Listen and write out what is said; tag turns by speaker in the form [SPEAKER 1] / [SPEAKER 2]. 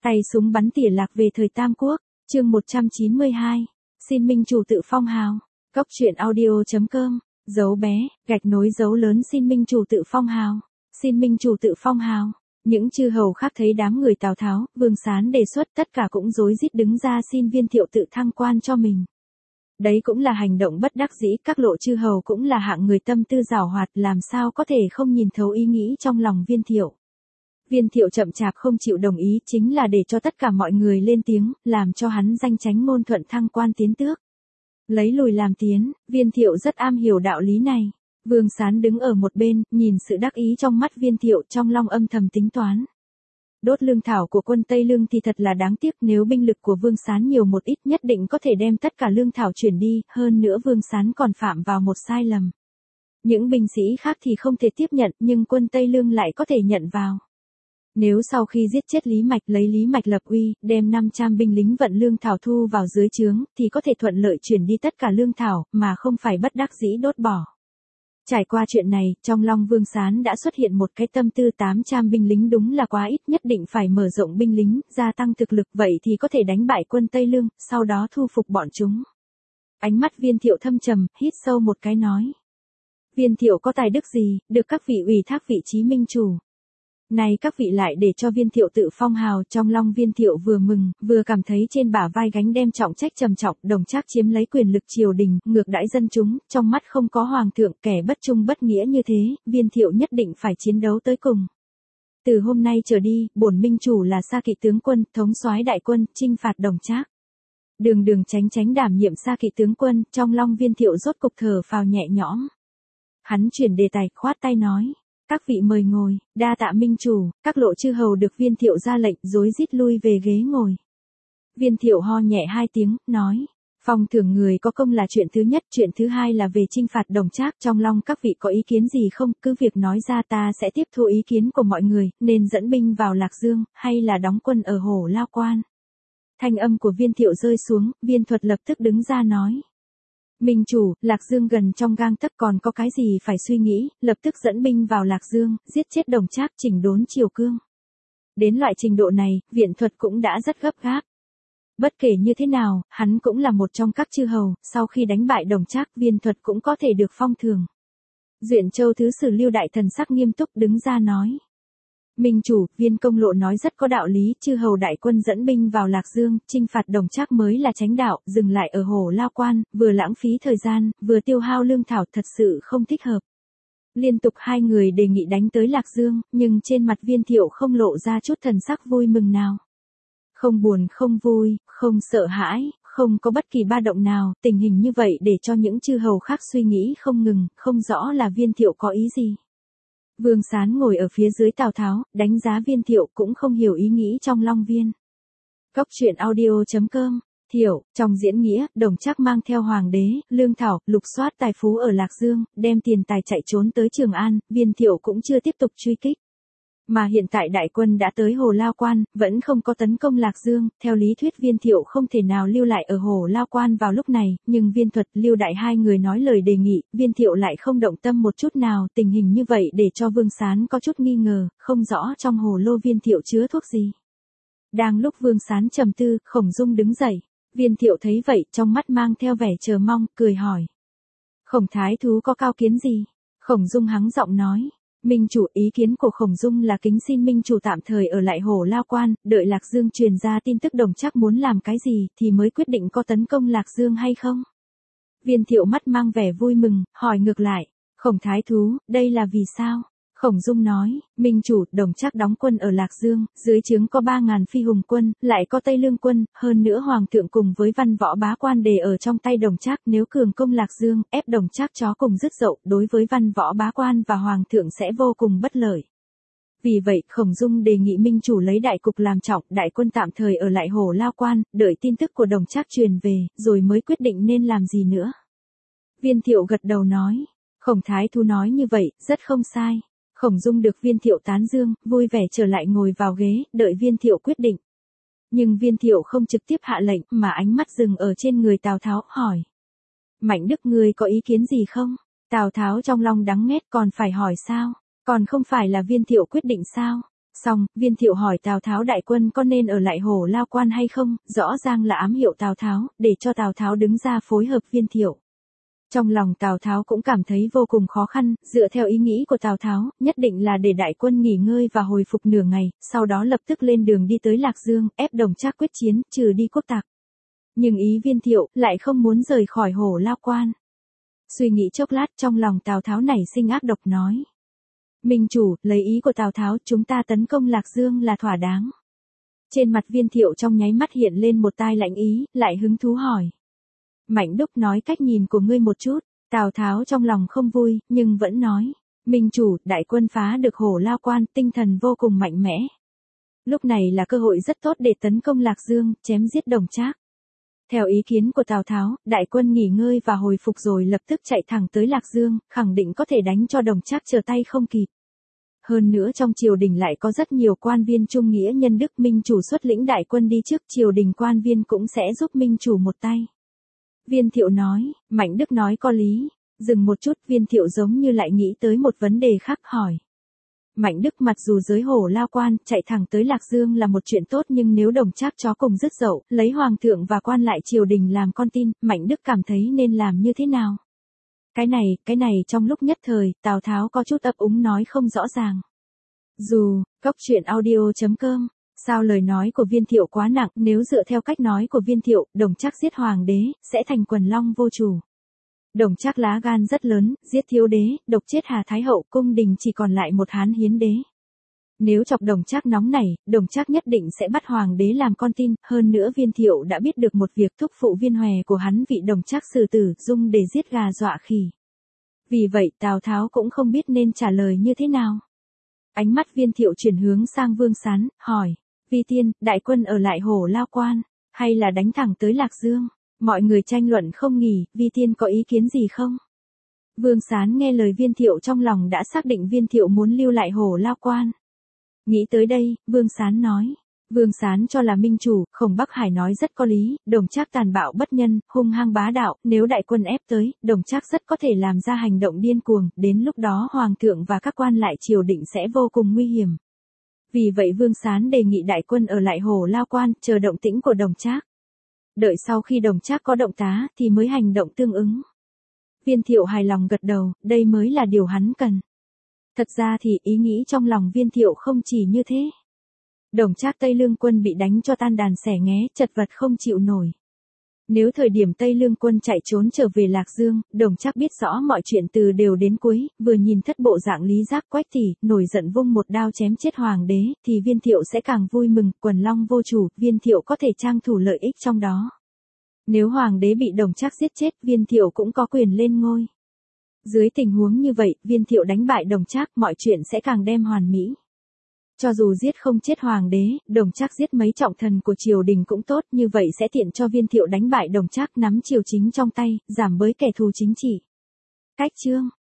[SPEAKER 1] Tay súng bắn tỉa lạc về thời Tam Quốc, chương 192. Xin minh chủ tự phong hào. Cốc truyện audio.com, dấu bé, gạch nối dấu lớn xin minh chủ tự phong hào. Xin minh chủ tự phong hào. Những chư hầu khác thấy đám người Tào Tháo, Vương Sán đề xuất tất cả cũng rối rít đứng ra xin Viên Thiệu tự thăng quan cho mình. Đấy cũng là hành động bất đắc dĩ, các lộ chư hầu cũng là hạng người tâm tư giảo hoạt, làm sao có thể không nhìn thấu ý nghĩ trong lòng Viên Thiệu. Viên Thiệu chậm chạp không chịu đồng ý chính là để cho tất cả mọi người lên tiếng, làm cho hắn danh chánh ngôn thuận thăng quan tiến tước. Lấy lùi làm tiến, Viên Thiệu rất am hiểu đạo lý này. Vương Sán đứng ở một bên, nhìn sự đắc ý trong mắt Viên Thiệu, trong lòng âm thầm tính toán. Đốt lương thảo của quân Tây Lương thì thật là đáng tiếc, nếu binh lực của Vương Sán nhiều một ít nhất định có thể đem tất cả lương thảo chuyển đi, hơn nữa Vương Sán còn phạm vào một sai lầm. Những binh sĩ khác thì không thể tiếp nhận, nhưng quân Tây Lương lại có thể nhận vào. Nếu sau khi giết chết Lý Mạch lấy Lý Mạch lập uy, đem 500 binh lính vận lương thảo thu vào dưới trướng, thì có thể thuận lợi chuyển đi tất cả lương thảo, mà không phải bất đắc dĩ đốt bỏ. Trải qua chuyện này, trong lòng Vương Sán đã xuất hiện một cái tâm tư 800 binh lính đúng là quá ít, nhất định phải mở rộng binh lính, gia tăng thực lực, vậy thì có thể đánh bại quân Tây Lương, sau đó thu phục bọn chúng. Ánh mắt Viên Thiệu thâm trầm, hít sâu một cái nói. Viên Thiệu có tài đức gì, được các vị ủy thác vị trí minh chủ. Này các vị lại để cho Viên Thiệu tự phong hào, trong lòng Viên Thiệu vừa mừng, vừa cảm thấy trên bả vai gánh đem trọng trách trầm trọng, Đồng Trác chiếm lấy quyền lực triều đình, ngược đãi dân chúng, trong mắt không có hoàng thượng, kẻ bất trung bất nghĩa như thế, Viên Thiệu nhất định phải chiến đấu tới cùng. Từ hôm nay trở đi, bổn minh chủ là Sa Kỵ tướng quân, thống soái đại quân, chinh phạt Đồng Trác. Đường Chánh đảm nhiệm Sa Kỵ tướng quân, trong lòng Viên Thiệu rốt cục thở phào nhẹ nhõm. Hắn chuyển đề tài, khoát tay nói. Các vị mời ngồi, đa tạ minh chủ, các lộ chư hầu được Viên Thiệu ra lệnh rối rít lui về ghế ngồi. Viên Thiệu ho nhẹ hai tiếng, nói, phong thưởng người có công là chuyện thứ nhất, chuyện thứ hai là về chinh phạt Đồng Trác, trong lòng các vị có ý kiến gì không, cứ việc nói ra ta sẽ tiếp thu ý kiến của mọi người, nên dẫn binh vào Lạc Dương, hay là đóng quân ở Hổ Lao Quan. Thanh âm của Viên Thiệu rơi xuống, Viên Thuật lập tức đứng ra nói. Minh chủ, Lạc Dương gần trong gang tấc, còn có cái gì phải suy nghĩ, lập tức dẫn binh vào Lạc Dương, giết chết Đồng Trác, chỉnh đốn triều cương. Đến loại trình độ này, Viện Thuật cũng đã rất gấp gáp. Bất kể như thế nào, hắn cũng là một trong các chư hầu, sau khi đánh bại Đồng Trác, Viên Thuật cũng có thể được phong thưởng. Duyện Châu thứ sử Lưu Đại Thần sắc nghiêm túc đứng ra nói. Minh chủ, Viên Công Lộ nói rất có đạo lý, chư hầu đại quân dẫn binh vào Lạc Dương, chinh phạt Đồng Trác mới là chánh đạo, dừng lại ở Hổ Lao Quan, vừa lãng phí thời gian, vừa tiêu hao lương thảo, thật sự không thích hợp. Liên tục hai người đề nghị đánh tới Lạc Dương, nhưng trên mặt Viên Thiệu không lộ ra chút thần sắc vui mừng nào. Không buồn không vui, không sợ hãi, không có bất kỳ ba động nào, tình hình như vậy để cho những chư hầu khác suy nghĩ không ngừng, không rõ là Viên Thiệu có ý gì. Vương Sán ngồi ở phía dưới Tào Tháo, đánh giá Viên Thiệu cũng không hiểu ý nghĩ trong Long Viên. Cốc truyện audio.com, Thiệu, trong diễn nghĩa, Đồng Trác mang theo hoàng đế, lương thảo, lục soát tài phú ở Lạc Dương, đem tiền tài chạy trốn tới Trường An, Viên Thiệu cũng chưa tiếp tục truy kích. Mà hiện tại đại quân đã tới Hồ Lao Quan, vẫn không có tấn công Lạc Dương, theo lý thuyết Viên Thiệu không thể nào lưu lại ở Hồ Lao Quan vào lúc này, nhưng Viên Thuật, Lưu Đại hai người nói lời đề nghị, Viên Thiệu lại không động tâm một chút nào, tình hình như vậy để cho Vương Sán có chút nghi ngờ, không rõ trong hồ lô Viên Thiệu chứa thuốc gì. Đang lúc Vương Sán trầm tư, Khổng Dung đứng dậy, Viên Thiệu thấy vậy, trong mắt mang theo vẻ chờ mong, cười hỏi. Khổng thái thú có cao kiến gì? Khổng Dung hắng giọng nói. Minh chủ, ý kiến của Khổng Dung là kính xin minh chủ tạm thời ở lại Hổ Lao Quan, đợi Lạc Dương truyền ra tin tức Đồng Trác muốn làm cái gì thì mới quyết định có tấn công Lạc Dương hay không. Viên Thiệu mắt mang vẻ vui mừng, hỏi ngược lại, Khổng thái thú, đây là vì sao? Khổng Dung nói, minh chủ, Đồng Trác đóng quân ở Lạc Dương, dưới trướng có 3.000 phi hùng quân, lại có Tây Lương quân, hơn nữa hoàng thượng cùng với văn võ bá quan đề ở trong tay Đồng Trác, nếu cường công Lạc Dương, ép Đồng Trác chó cùng dứt dậu, đối với văn võ bá quan và hoàng thượng sẽ vô cùng bất lợi. Vì vậy, Khổng Dung đề nghị minh chủ lấy đại cục làm trọng, đại quân tạm thời ở lại Hổ Lao Quan, đợi tin tức của Đồng Trác truyền về, rồi mới quyết định nên làm gì nữa. Viên Thiệu gật đầu nói, Khổng thái thú nói như vậy, rất không sai. Khổng Dung được Viên Thiệu tán dương, vui vẻ trở lại ngồi vào ghế, đợi Viên Thiệu quyết định. Nhưng Viên Thiệu không trực tiếp hạ lệnh, mà ánh mắt dừng ở trên người Tào Tháo, hỏi. Mạnh Đức ngươi có ý kiến gì không? Tào Tháo trong lòng đắng nghét, còn phải hỏi sao? Còn không phải là Viên Thiệu quyết định sao? Xong, Viên Thiệu hỏi Tào Tháo đại quân có nên ở lại Hổ Lao Quan hay không, rõ ràng là ám hiệu Tào Tháo, để cho Tào Tháo đứng ra phối hợp Viên Thiệu. Trong lòng Tào Tháo cũng cảm thấy vô cùng khó khăn, dựa theo ý nghĩ của Tào Tháo, nhất định là để đại quân nghỉ ngơi và hồi phục nửa ngày, sau đó lập tức lên đường đi tới Lạc Dương, ép Đồng Trác quyết chiến, trừ đi quốc tặc. Nhưng ý Viên Thiệu lại không muốn rời khỏi Hổ Lao Quan. Suy nghĩ chốc lát, trong lòng Tào Tháo nảy sinh ác độc nói. Minh chủ, lấy ý của Tào Tháo, chúng ta tấn công Lạc Dương là thỏa đáng. Trên mặt Viên Thiệu trong nháy mắt hiện lên một tai lạnh ý, lại hứng thú hỏi. Mạnh Đúc nói cách nhìn của ngươi một chút. Tào Tháo trong lòng không vui, nhưng vẫn nói. Minh chủ, đại quân phá được Hổ Lao Quan, tinh thần vô cùng mạnh mẽ. Lúc này là cơ hội rất tốt để tấn công Lạc Dương, chém giết Đồng Trác. Theo ý kiến của Tào Tháo, đại quân nghỉ ngơi và hồi phục rồi lập tức chạy thẳng tới Lạc Dương, khẳng định có thể đánh cho Đồng Trác trở tay không kịp. Hơn nữa trong triều đình lại có rất nhiều quan viên trung nghĩa nhân đức, Minh chủ xuất lĩnh đại quân đi trước, triều đình quan viên cũng sẽ giúp Minh chủ một tay. Viên Thiệu nói, Mạnh Đức nói có lý. Dừng một chút, Viên Thiệu giống như lại nghĩ tới một vấn đề khác hỏi. Mạnh Đức, mặc dù dưới Hổ Lao Quan, chạy thẳng tới Lạc Dương là một chuyện tốt, nhưng nếu Đồng Trác chó cùng dứt dậu, lấy hoàng thượng và quan lại triều đình làm con tin, Mạnh Đức cảm thấy nên làm như thế nào? Cái này trong lúc nhất thời, Tào Tháo có chút ấp úng nói không rõ ràng. Dù, Cốc Truyện Audio.com, sao lời nói của Viên Thiệu quá nặng, nếu dựa theo cách nói của Viên Thiệu, Đồng Trác giết hoàng đế, sẽ thành quần long vô chủ. Đồng Trác lá gan rất lớn, giết thiếu đế, độc chết Hà Thái Hậu, cung đình chỉ còn lại một Hán Hiến đế. Nếu chọc Đồng Trác nóng này, Đồng Trác nhất định sẽ bắt hoàng đế làm con tin, hơn nữa Viên Thiệu đã biết được một việc, thúc phụ Viên Hòe của hắn vị Đồng Trác xử tử, dùng để giết gà dọa khỉ. Vì vậy Tào Tháo cũng không biết nên trả lời như thế nào. Ánh mắt Viên Thiệu chuyển hướng sang Vương Sán, hỏi, Vi Tiên, đại quân ở lại Hổ Lao Quan, hay là đánh thẳng tới Lạc Dương? Mọi người tranh luận không nghỉ, Vi Tiên có ý kiến gì không? Vương Sán nghe lời Viên Thiệu trong lòng đã xác định Viên Thiệu muốn lưu lại Hổ Lao Quan. Nghĩ tới đây, Vương Sán nói. Vương Sán cho là minh chủ, Khổng Bắc Hải nói rất có lý, Đồng Trác tàn bạo bất nhân, hung hăng bá đạo, nếu đại quân ép tới, Đồng Trác rất có thể làm ra hành động điên cuồng, đến lúc đó hoàng thượng và các quan lại triều định sẽ vô cùng nguy hiểm. Vì vậy Vương Sán đề nghị đại quân ở lại Hổ Lao Quan, chờ động tĩnh của Đồng Trác. Đợi sau khi Đồng Trác có động tá, thì mới hành động tương ứng. Viên Thiệu hài lòng gật đầu, đây mới là điều hắn cần. Thật ra thì ý nghĩ trong lòng Viên Thiệu không chỉ như thế. Đồng Trác Tây Lương quân bị đánh cho tan đàn xẻ nghé, chật vật không chịu nổi. Nếu thời điểm Tây Lương quân chạy trốn trở về Lạc Dương, Đồng Trác biết rõ mọi chuyện từ đều đến cuối, vừa nhìn thất bộ dạng Lý Giác Quách Tỷ, nổi giận vung một đao chém chết hoàng đế, thì Viên Thiệu sẽ càng vui mừng, quần long vô chủ, Viên Thiệu có thể trang thủ lợi ích trong đó. Nếu hoàng đế bị Đồng Trác giết chết, Viên Thiệu cũng có quyền lên ngôi. Dưới tình huống như vậy, Viên Thiệu đánh bại Đồng Trác, mọi chuyện sẽ càng đem hoàn mỹ. Cho dù giết không chết hoàng đế, Đồng Trác giết mấy trọng thần của triều đình cũng tốt, như vậy sẽ tiện cho Viên Thiệu đánh bại Đồng Trác, nắm triều chính trong tay, giảm bớt kẻ thù chính trị. Cách chương